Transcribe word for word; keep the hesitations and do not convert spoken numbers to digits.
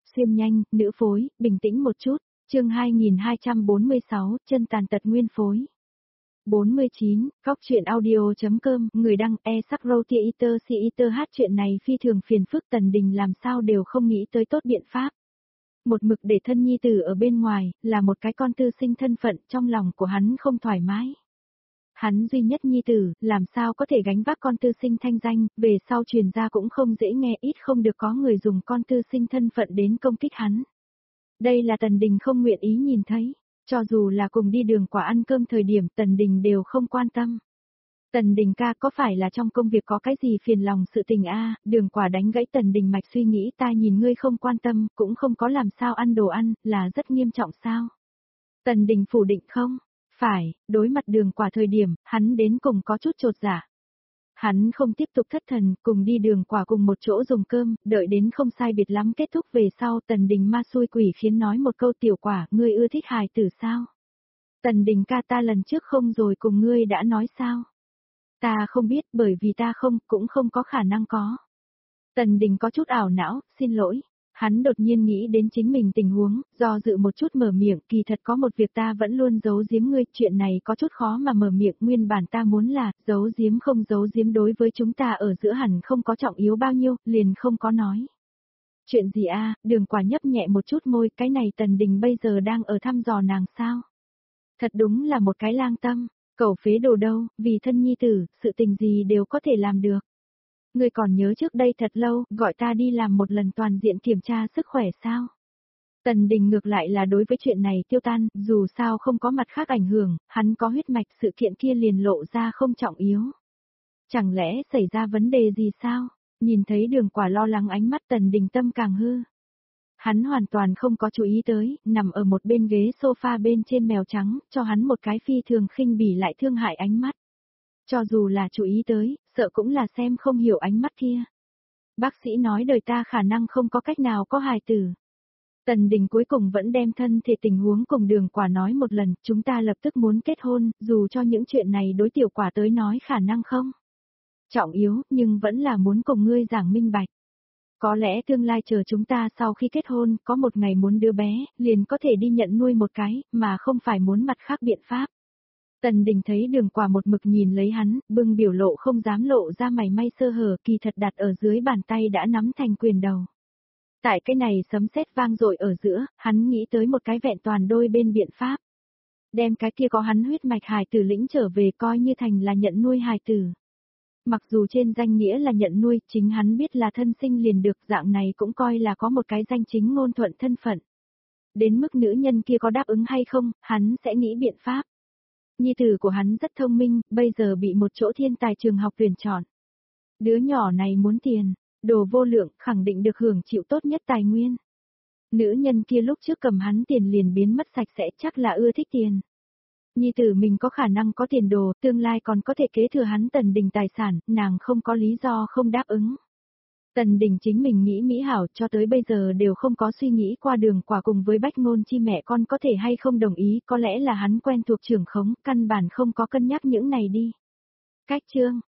xuyên nhanh, nữ phối, bình tĩnh một chút, chương hai nghìn hai trăm bốn mươi sáu, chân tàn tật nguyên phối. bốn mươi chín, Góc truyện audio.com, người đăng e sắc roti iter si iter hát chuyện này phi thường phiền phức Tần Đình làm sao đều không nghĩ tới tốt biện pháp. Một mực để thân nhi tử ở bên ngoài, là một cái con tư sinh thân phận trong lòng của hắn không thoải mái. Hắn duy nhất nhi tử, làm sao có thể gánh vác con tư sinh thanh danh, về sau truyền ra cũng không dễ nghe, ít không được có người dùng con tư sinh thân phận đến công kích hắn. Đây là Tần Đình không nguyện ý nhìn thấy, cho dù là cùng đi đường quả ăn cơm thời điểm Tần Đình đều không quan tâm. Tần Đình ca có phải là trong công việc có cái gì phiền lòng sự tình a? Đường quả đánh gãy Tần Đình mạch suy nghĩ, ta nhìn ngươi không quan tâm, cũng không có làm sao ăn đồ ăn, là rất nghiêm trọng sao? Tần Đình phủ định không? Phải, đối mặt đường quả thời điểm, hắn đến cùng có chút chột dạ. Hắn không tiếp tục thất thần, cùng đi đường quả cùng một chỗ dùng cơm, đợi đến không sai biệt lắm kết thúc về sau Tần Đình ma xui quỷ khiến nói một câu tiểu quả, ngươi ưa thích hài tử sao? Tần Đình ca ta lần trước không rồi cùng ngươi đã nói sao? Ta không biết bởi vì ta không, cũng không có khả năng có. Tần Đình có chút ảo não, xin lỗi. Hắn đột nhiên nghĩ đến chính mình tình huống, do dự một chút mở miệng, kỳ thật có một việc ta vẫn luôn giấu giếm ngươi, chuyện này có chút khó mà mở miệng, nguyên bản ta muốn là, giấu giếm không giấu giếm đối với chúng ta ở giữa hẳn không có trọng yếu bao nhiêu, liền không có nói. Chuyện gì a? Đường quả nhấp nhẹ một chút môi, cái này Tần Đình bây giờ đang ở thăm dò nàng sao? Thật đúng là một cái lang tâm, cẩu phế đồ đâu, vì thân nhi tử, sự tình gì đều có thể làm được. Ngươi còn nhớ trước đây thật lâu, gọi ta đi làm một lần toàn diện kiểm tra sức khỏe sao? Tần Đình ngược lại là đối với chuyện này tiêu tan, dù sao không có mặt khác ảnh hưởng, hắn có huyết mạch sự kiện kia liền lộ ra không trọng yếu. Chẳng lẽ xảy ra vấn đề gì sao? Nhìn thấy đường quả lo lắng ánh mắt Tần Đình tâm càng hư. Hắn hoàn toàn không có chú ý tới, nằm ở một bên ghế sofa bên trên mèo trắng, cho hắn một cái phi thường khinh bỉ lại thương hại ánh mắt. Cho dù là chú ý tới, sợ cũng là xem không hiểu ánh mắt kia. Bác sĩ nói đời ta khả năng không có cách nào có hài tử. Tần Đình cuối cùng vẫn đem thân thể tình huống cùng đường quả nói một lần, chúng ta lập tức muốn kết hôn, dù cho những chuyện này đối tiểu quả tới nói khả năng không trọng yếu, nhưng vẫn là muốn cùng ngươi giảng minh bạch. Có lẽ tương lai chờ chúng ta sau khi kết hôn, có một ngày muốn đứa bé, liền có thể đi nhận nuôi một cái, mà không phải muốn mặt khác biện pháp. Tần Đình thấy đường quả một mực nhìn lấy hắn, bưng biểu lộ không dám lộ ra mày may sơ hở, kỳ thật đặt ở dưới bàn tay đã nắm thành quyền đầu. Tại cái này sấm sét vang dội ở giữa, hắn nghĩ tới một cái vẹn toàn đôi bên biện pháp. Đem cái kia có hắn huyết mạch hài tử lĩnh trở về coi như thành là nhận nuôi hài tử. Mặc dù trên danh nghĩa là nhận nuôi, chính hắn biết là thân sinh liền được, dạng này cũng coi là có một cái danh chính ngôn thuận thân phận. Đến mức nữ nhân kia có đáp ứng hay không, hắn sẽ nghĩ biện pháp. Nhi tử của hắn rất thông minh, bây giờ bị một chỗ thiên tài trường học tuyển chọn. Đứa nhỏ này muốn tiền, đồ vô lượng, khẳng định được hưởng chịu tốt nhất tài nguyên. Nữ nhân kia lúc trước cầm hắn tiền liền biến mất sạch sẽ, chắc là ưa thích tiền. Nhi tử mình có khả năng có tiền đồ, tương lai còn có thể kế thừa hắn Tần Đình tài sản, nàng không có lý do không đáp ứng. Tần Đình chính mình nghĩ mỹ hảo cho tới bây giờ đều không có suy nghĩ qua đường quả cùng với bách ngôn chi mẹ con có thể hay không đồng ý, có lẽ là hắn quen thuộc trưởng khống, căn bản không có cân nhắc những này đi. Cách chương,